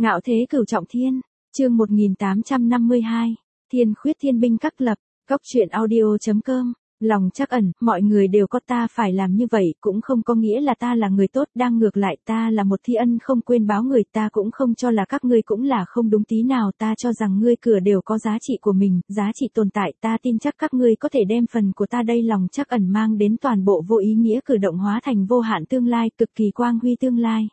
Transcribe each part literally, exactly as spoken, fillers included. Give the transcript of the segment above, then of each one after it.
Ngạo thế cửu trọng thiên, chương một nghìn tám trăm năm mươi hai, Thiên khuyết thiên binh các lập, góc truyện audio chấm com. Lòng trắc ẩn, mọi người đều có ta phải làm như vậy cũng không có nghĩa là ta là người tốt, đang ngược lại ta là một thi ân không quên báo người, ta cũng không cho là các ngươi cũng là không đúng tí nào, ta cho rằng ngươi cửa đều có giá trị của mình, giá trị tồn tại, ta tin chắc các ngươi có thể đem phần của ta đây lòng trắc ẩn mang đến toàn bộ vô ý nghĩa cử động hóa thành vô hạn tương lai, cực kỳ quang huy tương lai.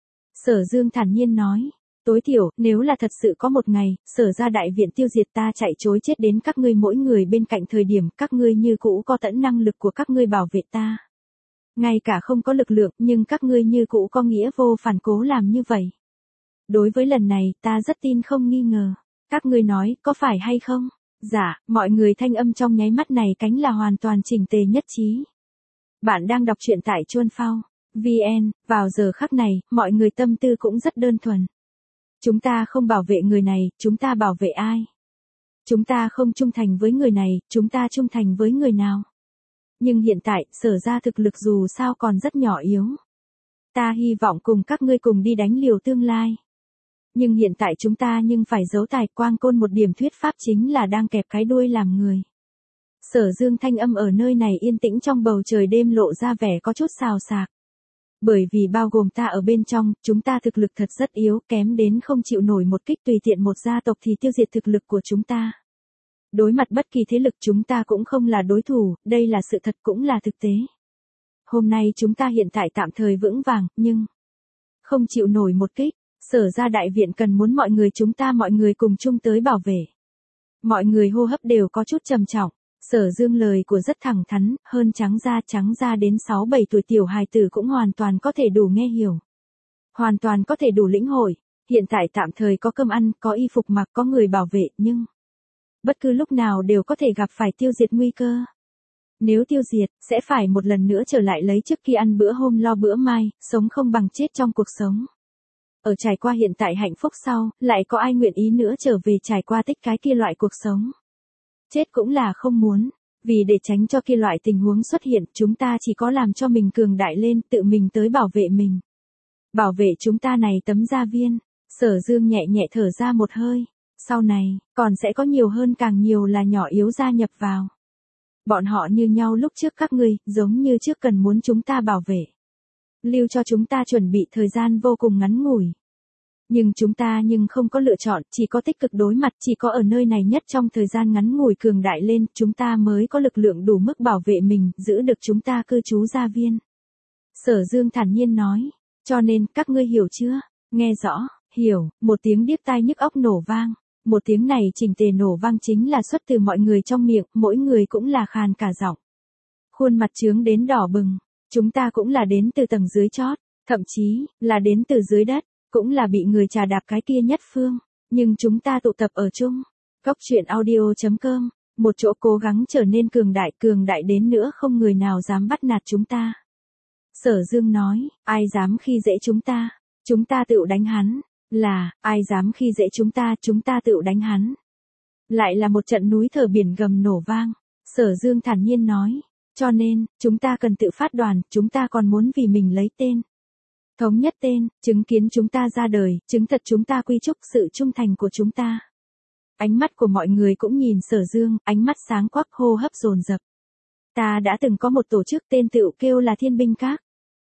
Sở Dương thản nhiên nói. Tối thiểu, nếu là thật sự có một ngày, Sở ra đại viện tiêu diệt ta chạy chối chết đến các ngươi mỗi người bên cạnh thời điểm các ngươi như cũ có tận năng lực của các ngươi bảo vệ ta. Ngay cả không có lực lượng nhưng các ngươi như cũ có nghĩa vô phản cố làm như vậy. Đối với lần này ta rất tin không nghi ngờ. Các ngươi nói có phải hay không? Dạ, mọi người thanh âm trong nháy mắt này cánh là hoàn toàn chỉnh tề nhất trí. Bạn đang đọc truyện tại Chuan Phao vê en, vào giờ khắc này, mọi người tâm tư cũng rất đơn thuần. Chúng ta không bảo vệ người này, chúng ta bảo vệ ai? Chúng ta không trung thành với người này, chúng ta trung thành với người nào? Nhưng hiện tại, Sở ra thực lực dù sao còn rất nhỏ yếu. Ta hy vọng cùng các ngươi cùng đi đánh liều tương lai. Nhưng hiện tại chúng ta nhưng phải giấu tài quang côn một điểm thuyết pháp chính là đang kẹp cái đuôi làm người. Sở Dương thanh âm ở nơi này yên tĩnh trong bầu trời đêm lộ ra vẻ có chút xào xạc. Bởi vì bao gồm ta ở bên trong, chúng ta thực lực thật rất yếu, kém đến không chịu nổi một kích tùy tiện một gia tộc thì tiêu diệt thực lực của chúng ta. Đối mặt bất kỳ thế lực chúng ta cũng không là đối thủ, đây là sự thật cũng là thực tế. Hôm nay chúng ta hiện tại tạm thời vững vàng, nhưng không chịu nổi một kích, Sở ra đại viện cần muốn mọi người chúng ta mọi người cùng chung tới bảo vệ. Mọi người hô hấp đều có chút trầm trọng. Sở Dương lời của rất thẳng thắn, hơn trắng da trắng da đến sáu bảy tuổi tiểu hài tử cũng hoàn toàn có thể đủ nghe hiểu. Hoàn toàn có thể đủ lĩnh hội, hiện tại tạm thời có cơm ăn, có y phục mặc, có người bảo vệ, nhưng bất cứ lúc nào đều có thể gặp phải tiêu diệt nguy cơ. Nếu tiêu diệt, sẽ phải một lần nữa trở lại lấy trước khi ăn bữa hôm lo bữa mai, sống không bằng chết trong cuộc sống. Ở trải qua hiện tại hạnh phúc sau, lại có ai nguyện ý nữa trở về trải qua tích cái kia loại cuộc sống. Chết cũng là không muốn, vì để tránh cho kia loại tình huống xuất hiện, chúng ta chỉ có làm cho mình cường đại lên, tự mình tới bảo vệ mình. Bảo vệ chúng ta này tấm gia viên, Sở Dương nhẹ nhẹ thở ra một hơi, sau này, còn sẽ có nhiều hơn càng nhiều là nhỏ yếu gia nhập vào. Bọn họ như nhau lúc trước các ngươi, giống như trước cần muốn chúng ta bảo vệ. Lưu cho chúng ta chuẩn bị thời gian vô cùng ngắn ngủi. Nhưng chúng ta nhưng không có lựa chọn, chỉ có tích cực đối mặt, chỉ có ở nơi này nhất trong thời gian ngắn ngủi cường đại lên, chúng ta mới có lực lượng đủ mức bảo vệ mình, giữ được chúng ta cư trú gia viên. Sở Dương thản nhiên nói, cho nên, các ngươi hiểu chưa? Nghe rõ, hiểu, một tiếng điếc tai nhức óc nổ vang. Một tiếng này chỉnh tề nổ vang chính là xuất từ mọi người trong miệng, mỗi người cũng là khàn cả giọng. Khuôn mặt trướng đến đỏ bừng, chúng ta cũng là đến từ tầng dưới chót, thậm chí, là đến từ dưới đất. Cũng là bị người trà đạp cái kia nhất phương, nhưng chúng ta tụ tập ở chung. Góc truyện audio chấm com, một chỗ cố gắng trở nên cường đại, cường đại đến nữa không người nào dám bắt nạt chúng ta. Sở Dương nói, ai dám khi dễ chúng ta, chúng ta tự đánh hắn, là, ai dám khi dễ chúng ta, chúng ta tự đánh hắn. Lại là một trận núi thở biển gầm nổ vang, Sở Dương thản nhiên nói, cho nên, chúng ta cần tự phát đoàn, chúng ta còn muốn vì mình lấy tên. Thống nhất tên, chứng kiến chúng ta ra đời, chứng thật chúng ta quy chúc sự trung thành của chúng ta. Ánh mắt của mọi người cũng nhìn Sở Dương, ánh mắt sáng quắc hô hấp dồn dập. Ta đã từng có một tổ chức tên tựu kêu là Thiên binh các.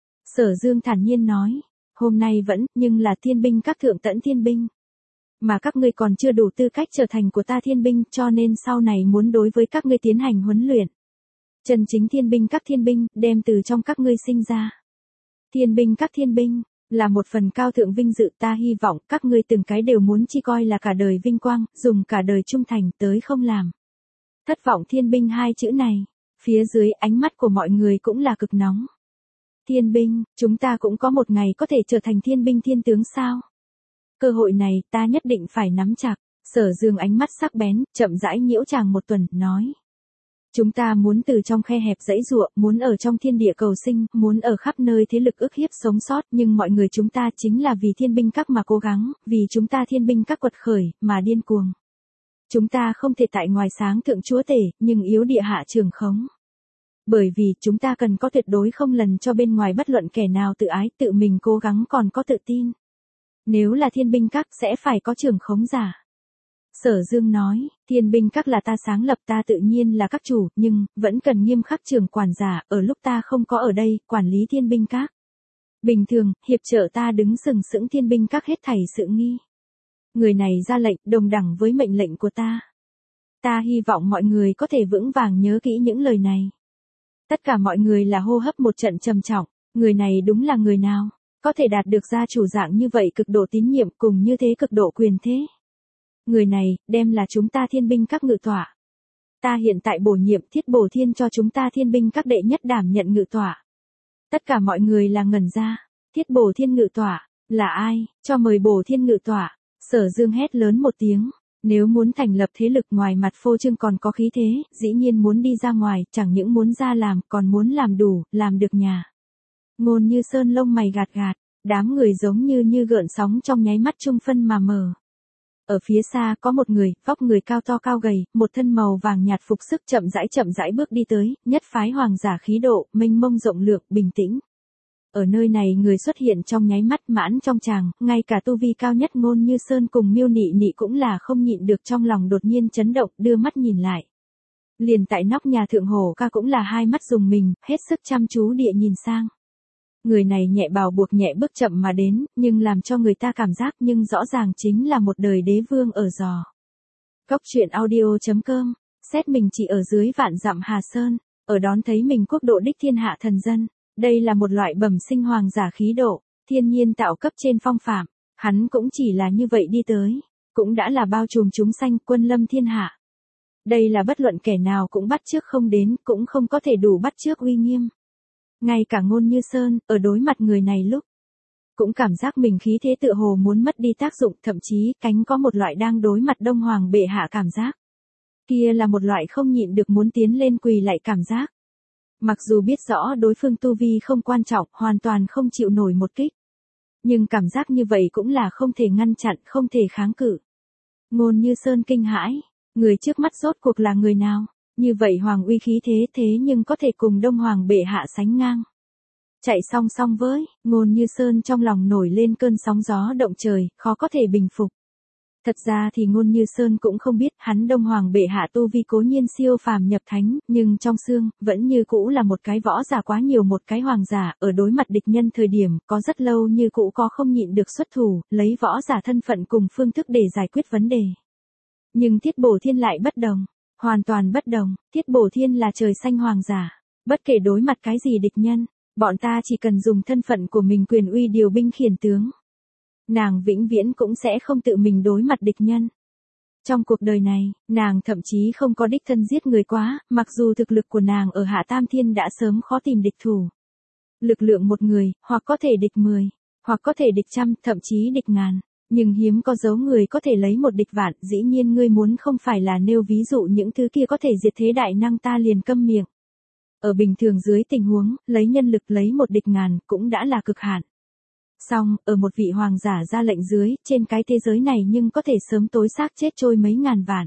Sở Dương thản nhiên nói, hôm nay vẫn, nhưng là Thiên binh các thượng tẫn thiên binh. Mà các ngươi còn chưa đủ tư cách trở thành của ta thiên binh, cho nên sau này muốn đối với các ngươi tiến hành huấn luyện. Chân chính thiên binh các thiên binh, đem từ trong các ngươi sinh ra. Thiên binh các thiên binh, là một phần cao thượng vinh dự, ta hy vọng các ngươi từng cái đều muốn chi coi là cả đời vinh quang, dùng cả đời trung thành tới không làm. Thất vọng thiên binh hai chữ này, phía dưới ánh mắt của mọi người cũng là cực nóng. Thiên binh, chúng ta cũng có một ngày có thể trở thành thiên binh thiên tướng sao? Cơ hội này ta nhất định phải nắm chặt. Sở Dương ánh mắt sắc bén, chậm rãi nhiễu chàng một tuần, nói. Chúng ta muốn từ trong khe hẹp dãy giụa, muốn ở trong thiên địa cầu sinh, muốn ở khắp nơi thế lực ức hiếp sống sót, nhưng mọi người chúng ta chính là vì thiên binh các mà cố gắng, vì chúng ta thiên binh các quật khởi, mà điên cuồng. Chúng ta không thể tại ngoài sáng thượng chúa tể, nhưng yếu địa hạ trường khống. Bởi vì chúng ta cần có tuyệt đối không lần cho bên ngoài bất luận kẻ nào tự ái, tự mình cố gắng còn có tự tin. Nếu là thiên binh các sẽ phải có trưởng khống giả. Sở Dương nói, thiên binh các là ta sáng lập, ta tự nhiên là các chủ, nhưng, vẫn cần nghiêm khắc trưởng quản giả, ở lúc ta không có ở đây, quản lý thiên binh các. Bình thường, hiệp trợ ta đứng sừng sững thiên binh các hết thảy sự nghi. Người này ra lệnh, đồng đẳng với mệnh lệnh của ta. Ta hy vọng mọi người có thể vững vàng nhớ kỹ những lời này. Tất cả mọi người là hô hấp một trận trầm trọng, người này đúng là người nào, có thể đạt được gia chủ dạng như vậy cực độ tín nhiệm cùng như thế cực độ quyền thế. Người này, đem là chúng ta thiên binh các ngự tọa. Ta hiện tại bổ nhiệm Thiết Bổ Thiên cho chúng ta thiên binh các đệ nhất đảm nhận ngự tọa. Tất cả mọi người là ngẩn ra, Thiết Bổ Thiên ngự tọa, là ai, cho mời Bổ Thiên ngự tọa. Sở Dương hét lớn một tiếng, nếu muốn thành lập thế lực ngoài mặt phô trương còn có khí thế, dĩ nhiên muốn đi ra ngoài, chẳng những muốn ra làm, còn muốn làm đủ, làm được nhà. Ngôn Như Sơn lông mày gạt gạt, đám người giống như như gợn sóng trong nháy mắt trung phân mà mờ. Ở phía xa có một người, vóc người cao to cao gầy, một thân màu vàng nhạt phục sức chậm rãi chậm rãi bước đi tới, nhất phái hoàng giả khí độ, mênh mông rộng lượng, bình tĩnh. Ở nơi này người xuất hiện trong nháy mắt mãn trong tràng, ngay cả tu vi cao nhất Ngôn Như Sơn cùng Miêu Nị Nị cũng là không nhịn được trong lòng đột nhiên chấn động, đưa mắt nhìn lại. Liền tại nóc nhà thượng hổ ca cũng là hai mắt rùng mình, hết sức chăm chú địa nhìn sang. Người này nhẹ bào buộc nhẹ bước chậm mà đến, nhưng làm cho người ta cảm giác nhưng rõ ràng chính là một đời đế vương ở giò. Cốc truyện audio chấm com, xét mình chỉ ở dưới vạn dặm Hà Sơn, ở đón thấy mình quốc độ đích thiên hạ thần dân. Đây là một loại bẩm sinh hoàng giả khí độ, thiên nhiên tạo cấp trên phong phạm, hắn cũng chỉ là như vậy đi tới, cũng đã là bao trùm chúng sanh quân lâm thiên hạ. Đây là bất luận kẻ nào cũng bắt chước không đến, cũng không có thể đủ bắt chước uy nghiêm. Ngay cả Ngôn Như Sơn, ở đối mặt người này lúc, cũng cảm giác mình khí thế tựa hồ muốn mất đi tác dụng, thậm chí cánh có một loại đang đối mặt Đông Hoàng bệ hạ cảm giác. Kia là một loại không nhịn được muốn tiến lên quỳ lại cảm giác. Mặc dù biết rõ đối phương tu vi không quan trọng, hoàn toàn không chịu nổi một kích. Nhưng cảm giác như vậy cũng là không thể ngăn chặn, không thể kháng cự. Ngôn Như Sơn kinh hãi, người trước mắt rốt cuộc là người nào? Như vậy hoàng uy khí thế thế nhưng có thể cùng Đông Hoàng bệ hạ sánh ngang. Chạy song song với, Ngôn Như Sơn trong lòng nổi lên cơn sóng gió động trời, khó có thể bình phục. Thật ra thì Ngôn Như Sơn cũng không biết hắn Đông Hoàng bệ hạ tu vi cố nhiên siêu phàm nhập thánh, nhưng trong xương, vẫn như cũ là một cái võ giả quá nhiều một cái hoàng giả, ở đối mặt địch nhân thời điểm, có rất lâu như cũ có không nhịn được xuất thủ, lấy võ giả thân phận cùng phương thức để giải quyết vấn đề. Nhưng Thiết Bổ Thiên lại bất đồng, hoàn toàn bất đồng, Thiết Bổ Thiên là trời xanh hoàng giả, bất kể đối mặt cái gì địch nhân, bọn ta chỉ cần dùng thân phận của mình quyền uy điều binh khiển tướng. Nàng vĩnh viễn cũng sẽ không tự mình đối mặt địch nhân. Trong cuộc đời này, nàng thậm chí không có đích thân giết người quá, mặc dù thực lực của nàng ở Hạ Tam Thiên đã sớm khó tìm địch thủ. Lực lượng một người, hoặc có thể địch mười, hoặc có thể địch trăm, thậm chí địch ngàn. Nhưng hiếm có dấu người có thể lấy một địch vạn, dĩ nhiên ngươi muốn không phải là nêu ví dụ những thứ kia có thể diệt thế đại năng ta liền câm miệng. Ở bình thường dưới tình huống, lấy nhân lực lấy một địch ngàn, cũng đã là cực hạn. Xong, ở một vị hoàng giả ra lệnh dưới, trên cái thế giới này nhưng có thể sớm tối xác chết trôi mấy ngàn vạn.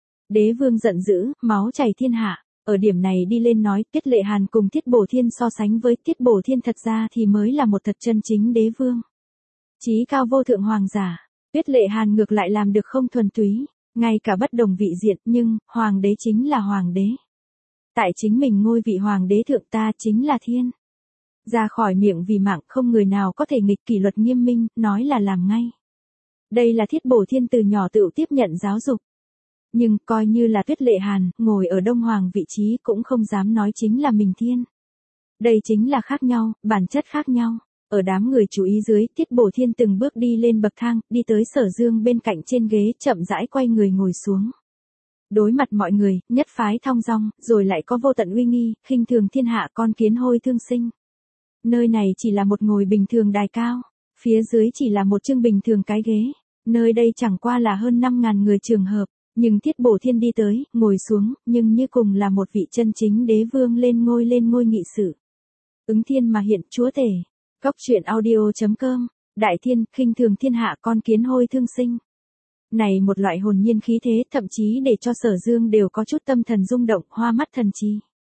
Đế vương giận dữ, máu chảy thiên hạ, ở điểm này đi lên nói, Tiết Lệ Hàn cùng Thiết Bổ Thiên so sánh với Tiết Bổ Thiên thật ra thì mới là một thật chân chính đế vương. Chí cao vô thượng hoàng giả, Tiết Lệ Hàn ngược lại làm được không thuần túy, ngay cả bất đồng vị diện, nhưng, hoàng đế chính là hoàng đế. Tại chính mình ngôi vị hoàng đế thượng ta chính là thiên. Ra khỏi miệng vì mạng không người nào có thể nghịch kỷ luật nghiêm minh, nói là làm ngay. Đây là Thiết Bổ Thiên từ nhỏ tự tiếp nhận giáo dục. Nhưng, coi như là Tuyết Lệ Hàn, ngồi ở Đông Hoàng vị trí cũng không dám nói chính là mình thiên. Đây chính là khác nhau, bản chất khác nhau. Ở đám người chú ý dưới, Thiết Bổ Thiên từng bước đi lên bậc thang, đi tới Sở Dương bên cạnh trên ghế, chậm rãi quay người ngồi xuống. Đối mặt mọi người, nhất phái thong dong, rồi lại có vô tận uy nghi, khinh thường thiên hạ con kiến hôi thương sinh. Nơi này chỉ là một ngồi bình thường đài cao, phía dưới chỉ là một chương bình thường cái ghế. Nơi đây chẳng qua là hơn năm ngàn người trường hợp, nhưng Thiết Bổ Thiên đi tới, ngồi xuống, nhưng như cùng là một vị chân chính đế vương lên ngôi lên ngôi nghị sự. Ứng thiên mà hiện chúa tể. Cốc truyện audio chấm com, Đại Thiên, khinh thường thiên hạ con kiến hôi thương sinh. Này một loại hồn nhiên khí thế thậm chí để cho Sở Dương đều có chút tâm thần rung động, hoa mắt thần trí.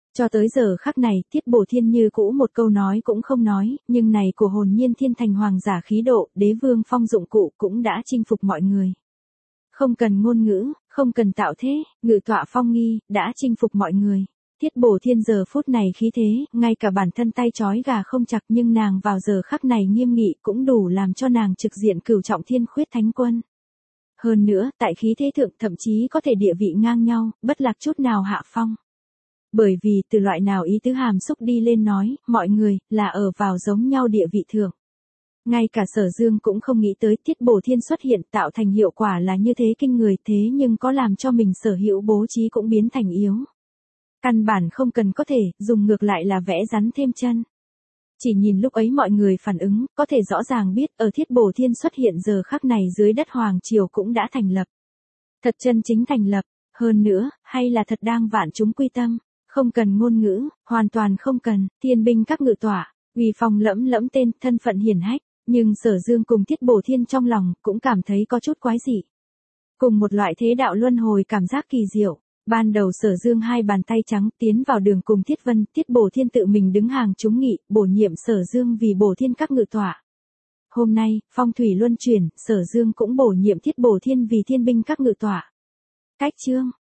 Cho tới giờ khắc này, Tiết Bổ Thiên như cũ một câu nói cũng không nói, nhưng này của hồn nhiên thiên thành hoàng giả khí độ, đế vương phong dụng cụ cũng đã chinh phục mọi người. Không cần ngôn ngữ, không cần tạo thế, ngự tọa phong nghi, đã chinh phục mọi người. Tiết Bổ Thiên giờ phút này khí thế, ngay cả bản thân tay trói gà không chặt, nhưng nàng vào giờ khắc này nghiêm nghị cũng đủ làm cho nàng trực diện cửu trọng thiên khuyết thánh quân. Hơn nữa, tại khí thế thượng thậm chí có thể địa vị ngang nhau, bất lạc chút nào hạ phong. Bởi vì từ loại nào ý tứ hàm xúc đi lên nói, mọi người, là ở vào giống nhau địa vị thượng. Ngay cả Sở Dương cũng không nghĩ tới Tiết Bổ Thiên xuất hiện tạo thành hiệu quả là như thế kinh người, thế nhưng có làm cho mình sở hữu bố trí cũng biến thành yếu. Căn bản không cần có thể, dùng ngược lại là vẽ rắn thêm chân. Chỉ nhìn lúc ấy mọi người phản ứng, có thể rõ ràng biết ở Thiết Bổ Thiên xuất hiện giờ khắc này dưới đất Hoàng Triều cũng đã thành lập. Thật chân chính thành lập, hơn nữa, hay là thật đang vạn chúng quy tâm, không cần ngôn ngữ, hoàn toàn không cần, thiên binh các ngự tỏa, uy phong lẫm lẫm tên, thân phận hiển hách, nhưng Sở Dương cùng Thiết Bổ Thiên trong lòng cũng cảm thấy có chút quái dị. Cùng một loại thế đạo luân hồi cảm giác kỳ diệu. Ban đầu Sở Dương hai bàn tay trắng tiến vào đường cùng Thiết Vân, Tiết Bổ Thiên tự mình đứng hàng chúng nghị, bổ nhiệm Sở Dương vì Bổ Thiên các ngự tọa. Hôm nay, phong thủy luân chuyển, Sở Dương cũng bổ nhiệm Thiết Bổ Thiên vì thiên binh các ngự tọa. Cách chương